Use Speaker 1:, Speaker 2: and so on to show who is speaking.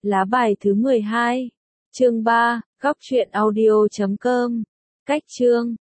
Speaker 1: Lá bài thứ 12. Chương 3, góc truyện audio.com. Cách chương